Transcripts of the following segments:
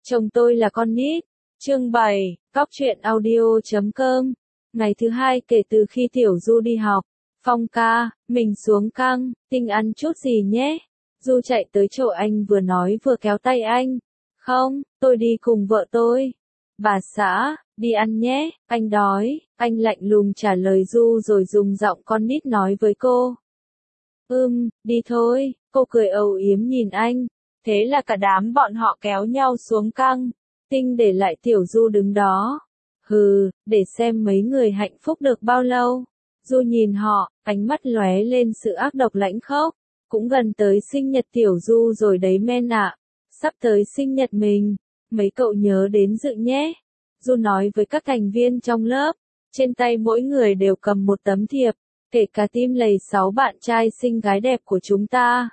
Chồng tôi là con nít. Chương 7, Góc truyện audio.com. Ngày thứ 2 kể từ khi Tiểu Du đi học. Phong ca, mình xuống căng, Tinh ăn chút gì nhé. Du chạy tới chỗ anh vừa nói vừa kéo tay anh. Không, tôi đi cùng vợ tôi. Bà xã, đi ăn nhé, anh đói. Anh lạnh lùng trả lời Du rồi dùng giọng con nít nói với cô. Đi thôi, cô cười âu yếm nhìn anh. Thế là cả đám bọn họ kéo nhau xuống căng. Tinh để lại Tiểu Du đứng đó. Để xem mấy người hạnh phúc được bao lâu. Du nhìn họ, ánh mắt lóe lên sự ác độc lãnh khốc. Cũng gần tới sinh nhật Tiểu Du rồi đấy men ạ. Sắp tới sinh nhật mình, mấy cậu nhớ đến dự nhé. Du nói với các thành viên trong lớp. Trên tay mỗi người đều cầm một tấm thiệp, kể cả tim lầy 6 bạn trai xinh gái đẹp của chúng ta.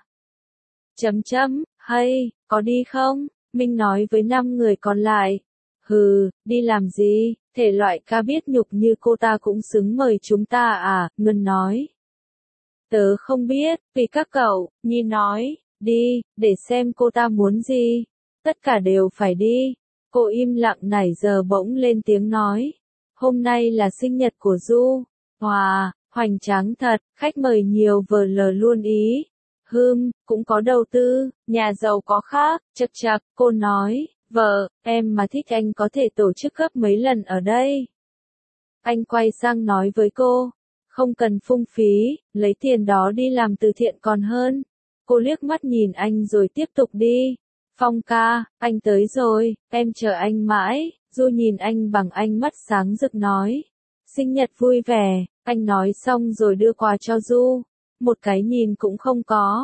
Hay, có đi không? Minh nói với 5 người còn lại. Đi làm gì? Thể loại ca biết nhục như cô ta cũng xứng mời chúng ta à? Ngân nói. Tớ không biết, vì các cậu, Nhi nói, đi, để xem cô ta muốn gì. Tất cả đều phải đi. Cô im lặng nãy giờ bỗng lên tiếng nói. Hôm nay là sinh nhật của Du. Wow, hoành tráng thật, khách mời nhiều vờ lờ luôn ý. Cũng có đầu tư, nhà giàu có khác, chật, cô nói, vợ, em mà thích anh có thể tổ chức gấp mấy lần ở đây. Anh quay sang nói với cô, không cần phung phí, lấy tiền đó đi làm từ thiện còn hơn. Cô liếc mắt nhìn anh rồi tiếp tục đi. Phong ca, anh tới rồi, em chờ anh mãi. Du nhìn anh bằng ánh mắt sáng rực nói. Sinh nhật vui vẻ, anh nói xong rồi đưa quà cho Du. Một cái nhìn cũng không có.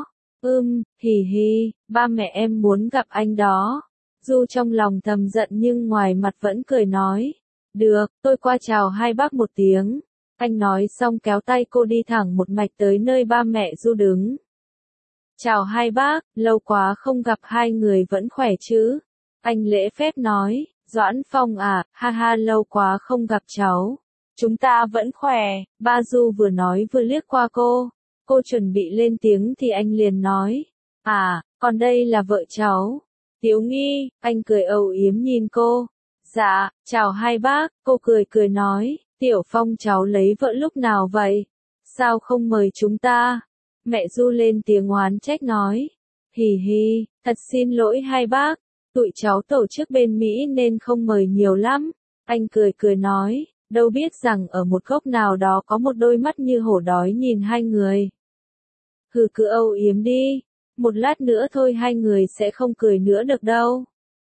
Ba mẹ em muốn gặp anh đó. Du trong lòng thầm giận nhưng ngoài mặt vẫn cười nói. Được, tôi qua chào hai bác một tiếng. Anh nói xong kéo tay cô đi thẳng một mạch tới nơi ba mẹ Du đứng. Chào hai bác, lâu quá không gặp hai người vẫn khỏe chứ? Anh lễ phép nói, Doãn Phong à, ha lâu quá không gặp cháu. Chúng ta vẫn khỏe, ba Du vừa nói vừa liếc qua cô. Cô chuẩn bị lên tiếng thì anh liền nói. Còn đây là vợ cháu. Tiếu Nghi, anh cười âu yếm nhìn cô. Dạ, chào hai bác, cô cười nói. Tiểu Phong cháu lấy vợ lúc nào vậy? Sao không mời chúng ta? Mẹ Du lên tiếng oán trách nói. Thật xin lỗi hai bác. Tụi cháu tổ chức bên Mỹ nên không mời nhiều lắm. Anh cười nói. Đâu biết rằng ở một góc nào đó có một đôi mắt như hổ đói nhìn hai người. Cứ âu yếm đi. Một lát nữa thôi hai người sẽ không cười nữa được đâu.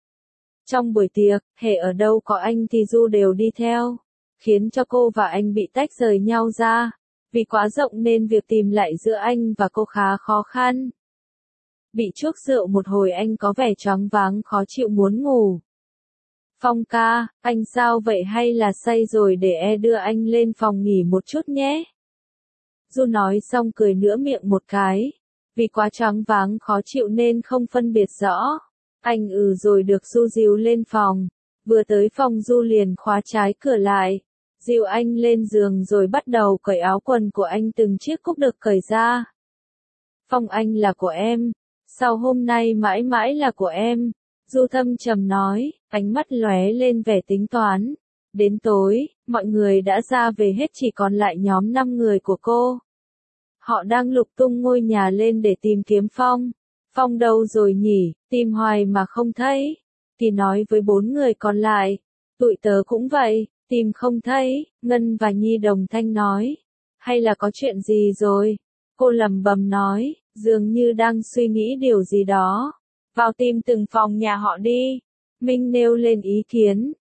Trong buổi tiệc, hễ ở đâu có anh thì Du đều đi theo. Khiến cho cô và anh bị tách rời nhau ra. Vì quá rộng nên việc tìm lại giữa anh và cô khá khó khăn. Bị chuốc rượu một hồi anh có vẻ choáng váng khó chịu muốn ngủ. Phong ca, anh sao vậy hay là say rồi để đưa anh lên phòng nghỉ một chút nhé. Du nói xong cười nữa miệng một cái. Vì quá choáng váng khó chịu nên không phân biệt rõ. Anh rồi được Du dìu lên phòng. Vừa tới phòng Du liền khóa trái cửa lại. Dìu anh lên giường rồi bắt đầu cởi áo quần của anh từng chiếc cúc được cởi ra. Phong anh là của em. Sau hôm nay mãi mãi là của em. Du thâm trầm nói, ánh mắt lóe lên vẻ tính toán. Đến tối, mọi người đã ra về hết chỉ còn lại nhóm 5 người của cô. Họ đang lục tung ngôi nhà lên để tìm kiếm Phong. Phong đâu rồi nhỉ, tìm hoài mà không thấy. Thì nói với 4 người còn lại. Tụi tớ cũng vậy, tìm không thấy. Ngân và Nhi đồng thanh nói. Hay là có chuyện gì rồi? Cô lẩm bẩm nói, dường như đang suy nghĩ điều gì đó. Vào tìm từng phòng nhà họ đi. Minh nêu lên ý kiến.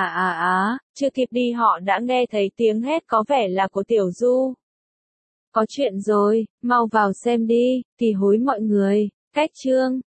Chưa kịp đi họ đã nghe thấy tiếng hét có vẻ là của Tiểu Du. Có chuyện rồi, mau vào xem đi, thì hối mọi người. Cách chương